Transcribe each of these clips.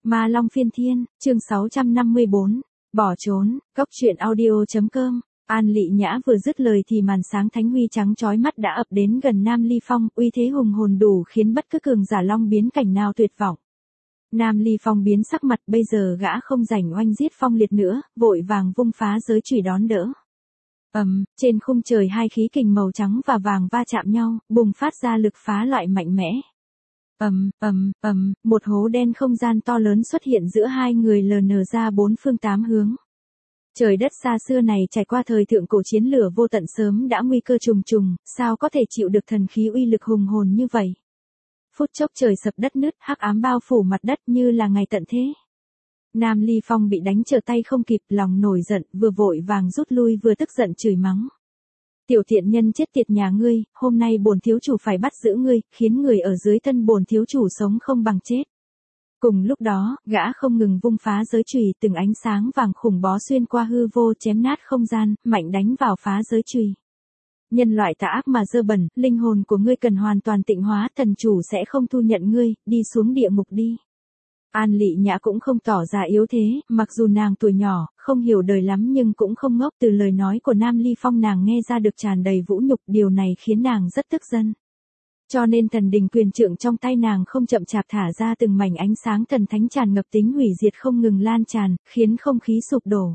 Ma Long Phiên Thiên, chương 654, bỏ trốn, cốc truyện audio.com. An Lị Nhã vừa dứt lời thì màn sáng thánh huy trắng chói mắt đã ập đến gần Nam Ly Phong, uy thế hùng hồn đủ khiến bất cứ cường giả long biến cảnh nào tuyệt vọng. Nam Ly Phong biến sắc mặt, bây giờ gã không rảnh oanh giết Phong Liệt nữa, vội vàng vung phá giới chùy đón đỡ. Trên khung trời hai khí kình màu trắng và vàng va chạm nhau, bùng phát ra lực phá loại mạnh mẽ. Một hố đen không gian to lớn xuất hiện giữa hai người lờ ra bốn phương tám hướng. Trời đất xa xưa này trải qua thời thượng cổ chiến lửa vô tận sớm đã nguy cơ trùng trùng, sao có thể chịu được thần khí uy lực hùng hồn như vậy. Phút chốc trời sập đất nứt, hắc ám bao phủ mặt đất như là ngày tận thế. Nam Ly Phong bị đánh trở tay không kịp, lòng nổi giận, vừa vội vàng rút lui vừa tức giận chửi mắng. Tiểu thiện nhân chết tiệt nhà ngươi, hôm nay bổn thiếu chủ phải bắt giữ ngươi, khiến người ở dưới thân bổn thiếu chủ sống không bằng chết. Cùng lúc đó, gã không ngừng vung phá giới chùy, từng ánh sáng vàng khủng bó xuyên qua hư vô chém nát không gian, mạnh đánh vào phá giới chùy. Nhân loại tà ác mà dơ bẩn, linh hồn của ngươi cần hoàn toàn tịnh hóa, thần chủ sẽ không thu nhận ngươi, đi xuống địa ngục đi. An Lị Nhã cũng không tỏ ra yếu thế, mặc dù nàng tuổi nhỏ, không hiểu đời lắm nhưng cũng không ngốc, từ lời nói của Nam Ly Phong nàng nghe ra được tràn đầy vũ nhục, điều này khiến nàng rất tức giận. Cho nên thần đình quyền trượng trong tay nàng không chậm chạp thả ra từng mảnh ánh sáng thần thánh tràn ngập tính hủy diệt không ngừng lan tràn, khiến không khí sụp đổ.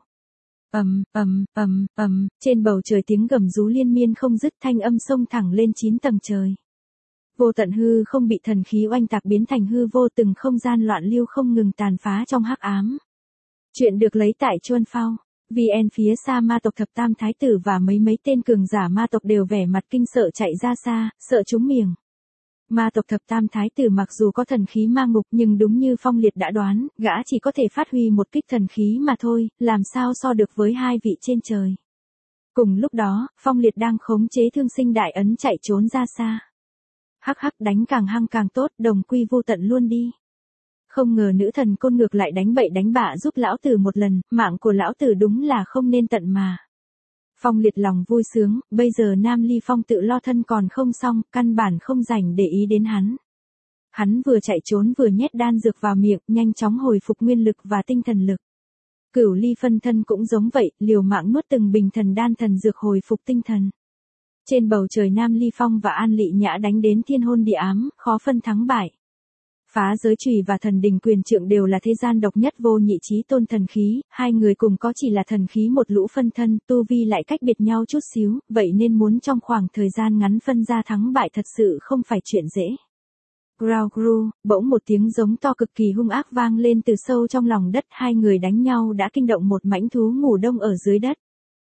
Trên bầu trời tiếng gầm rú liên miên không dứt, thanh âm xông thẳng lên 9 tầng trời. Vô tận hư không bị thần khí oanh tạc biến thành hư vô, từng không gian loạn lưu không ngừng tàn phá trong hắc ám. Chuyện được lấy tại Chuân Phao. VN phía xa ma tộc thập tam thái tử và mấy tên cường giả ma tộc đều vẻ mặt kinh sợ chạy ra xa, sợ trúng miệng. Ma tộc thập tam thái tử mặc dù có thần khí ma ngục nhưng đúng như Phong Liệt đã đoán, gã chỉ có thể phát huy một kích thần khí mà thôi, làm sao so được với hai vị trên trời. Cùng lúc đó, Phong Liệt đang khống chế Thương Sinh Đại Ấn chạy trốn ra xa. Hắc đánh càng hăng càng tốt, đồng quy vô tận luôn đi. Không ngờ nữ thần côn ngược lại đánh bậy đánh bạ giúp lão tử một lần, mạng của lão tử đúng là không nên tận mà. Phong Liệt lòng vui sướng, bây giờ Nam Ly Phong tự lo thân còn không xong, căn bản không rảnh để ý đến hắn. Hắn vừa chạy trốn vừa nhét đan dược vào miệng, nhanh chóng hồi phục nguyên lực và tinh thần lực. Cửu Ly phân thân cũng giống vậy, liều mạng nuốt từng bình thần đan thần dược hồi phục tinh thần. Trên bầu trời Nam Ly Phong và An Lị Nhã đánh đến thiên hôn địa ám, khó phân thắng bại. Phá giới chùy và thần đình quyền trượng đều là thế gian độc nhất vô nhị chí tôn thần khí, hai người cùng có chỉ là thần khí một lũ phân thân, tu vi lại cách biệt nhau chút xíu, vậy nên muốn trong khoảng thời gian ngắn phân ra thắng bại thật sự không phải chuyện dễ. Grau gru, bỗng một tiếng giống to cực kỳ hung ác vang lên từ sâu trong lòng đất, hai người đánh nhau đã kinh động một mãnh thú ngủ đông ở dưới đất.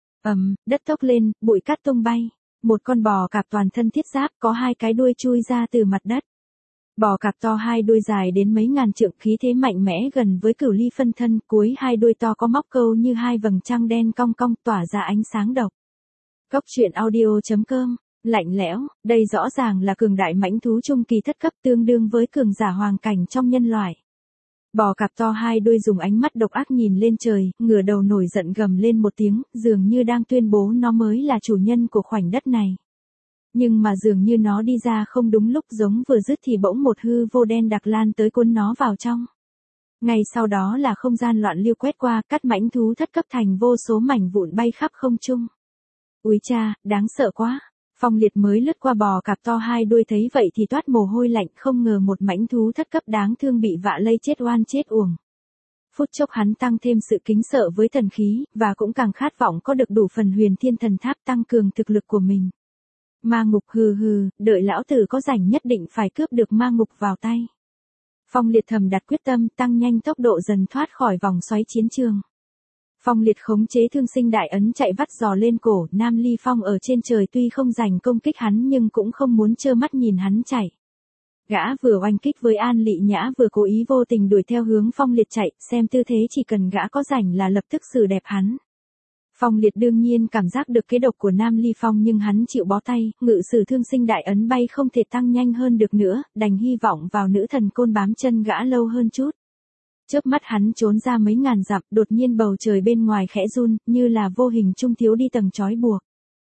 Đất tốc lên, bụi cát tung bay. Một con bò cạp toàn thân thiết giáp có hai cái đuôi chui ra từ mặt đất. Bò cạp to hai đuôi dài đến mấy ngàn trượng, khí thế mạnh mẽ gần với Cửu Ly phân thân, cuối hai đuôi to có móc câu như hai vầng trăng đen cong cong tỏa ra ánh sáng độc. Cốc truyện audio.com. Lạnh lẽo, đây rõ ràng là cường đại mãnh thú trung kỳ thất cấp, tương đương với cường giả hoàng cảnh trong nhân loại. Bò cạp to hai đuôi dùng ánh mắt độc ác nhìn lên trời, ngửa đầu nổi giận gầm lên một tiếng, dường như đang tuyên bố nó mới là chủ nhân của khoảnh đất này. Nhưng mà dường như nó đi ra không đúng lúc, giống vừa dứt thì bỗng một hư vô đen đặc lan tới cuốn nó vào trong. Ngay sau đó là không gian loạn lưu quét qua, cắt mãnh thú thất cấp thành vô số mảnh vụn bay khắp không trung. Úi cha, đáng sợ quá. Phong Liệt mới lướt qua bò cạp to hai đuôi thấy vậy thì toát mồ hôi lạnh, không ngờ một mãnh thú thất cấp đáng thương bị vạ lây chết oan chết uổng. Phút chốc hắn tăng thêm sự kính sợ với thần khí, và cũng càng khát vọng có được đủ phần huyền thiên thần tháp tăng cường thực lực của mình. Ma ngục đợi lão tử có rảnh nhất định phải cướp được ma ngục vào tay. Phong Liệt thầm đặt quyết tâm, tăng nhanh tốc độ dần thoát khỏi vòng xoáy chiến trường. Phong Liệt khống chế Thương Sinh Đại Ấn chạy vắt giò lên cổ, Nam Ly Phong ở trên trời tuy không giành công kích hắn nhưng cũng không muốn trơ mắt nhìn hắn chạy. Gã vừa oanh kích với An Lị Nhã vừa cố ý vô tình đuổi theo hướng Phong Liệt chạy, xem tư thế chỉ cần gã có rảnh là lập tức xử đẹp hắn. Phong Liệt đương nhiên cảm giác được kế độc của Nam Ly Phong nhưng hắn chịu bó tay, ngự sử Thương Sinh Đại Ấn bay không thể tăng nhanh hơn được nữa, đành hy vọng vào nữ thần côn bám chân gã lâu hơn chút. Chớp mắt hắn trốn ra mấy ngàn dặm, đột nhiên bầu trời bên ngoài khẽ run, như là vô hình trung thiếu đi tầng trói buộc.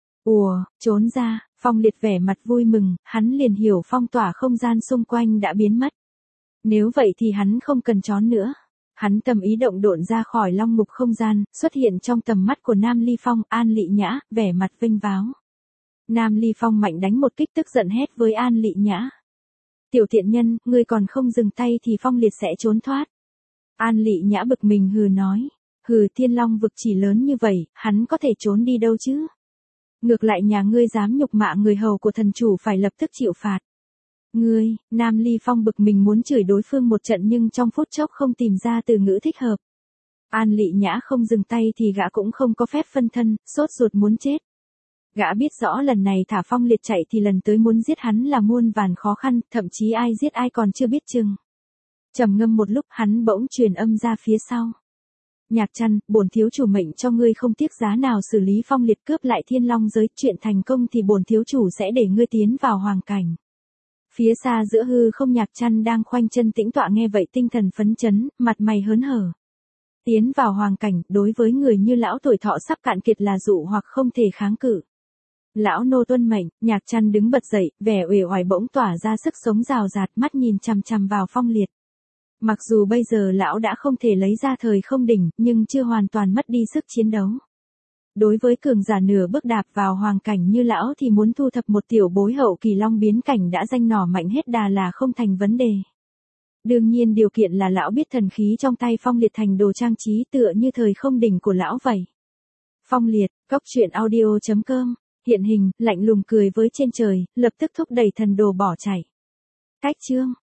Trốn ra, Phong Liệt vẻ mặt vui mừng, hắn liền hiểu phong tỏa không gian xung quanh đã biến mất. Nếu vậy thì hắn không cần trốn nữa. Hắn tâm ý động độn ra khỏi long ngục không gian, xuất hiện trong tầm mắt của Nam Ly Phong, An Lị Nhã, vẻ mặt vinh váo. Nam Ly Phong mạnh đánh một kích tức giận hét với An Lị Nhã. Tiểu thiện nhân, ngươi còn không dừng tay thì Phong Liệt sẽ trốn thoát. An Lị Nhã bực mình hừ nói. Hừ, Thiên Long vực chỉ lớn như vậy, hắn có thể trốn đi đâu chứ? Ngược lại nhà ngươi dám nhục mạ người hầu của thần chủ phải lập tức chịu phạt. Ngươi, Nam Ly Phong bực mình muốn chửi đối phương một trận nhưng trong phút chốc không tìm ra từ ngữ thích hợp. An Lị Nhã không dừng tay thì gã cũng không có phép phân thân, sốt ruột muốn chết. Gã biết rõ lần này thả Phong Liệt chạy thì lần tới muốn giết hắn là muôn vàn khó khăn, thậm chí ai giết ai còn chưa biết chừng. Trầm ngâm một lúc hắn bỗng truyền âm ra phía sau. Nhạc Trăn, bổn thiếu chủ mệnh cho ngươi không tiếc giá nào xử lý Phong Liệt cướp lại Thiên Long giới, chuyện thành công thì bổn thiếu chủ sẽ để ngươi tiến vào hoàng cảnh. Phía xa giữa hư không Nhạc Trăn đang khoanh chân tĩnh tọa nghe vậy tinh thần phấn chấn, mặt mày hớn hở. Tiến vào hoàng cảnh, đối với người như lão tuổi thọ sắp cạn kiệt là dụ hoặc không thể kháng cự. Lão nô tuân mệnh, Nhạc Trăn đứng bật dậy, vẻ uể oải bỗng tỏa ra sức sống rào rạt, mắt nhìn chằm chằm vào Phong Liệt. Mặc dù bây giờ lão đã không thể lấy ra thời không đỉnh, nhưng chưa hoàn toàn mất đi sức chiến đấu. Đối với cường giả nửa bước đạp vào hoàng cảnh như lão thì muốn thu thập một tiểu bối hậu kỳ long biến cảnh đã danh nỏ mạnh hết đà là không thành vấn đề. Đương nhiên điều kiện là lão biết thần khí trong tay Phong Liệt thành đồ trang trí tựa như thời không đỉnh của lão vậy. Phong Liệt, cốc.audio.com, hiện hình, lạnh lùng cười với trên trời, lập tức thúc đẩy thần đồ bỏ chạy. Cách chương.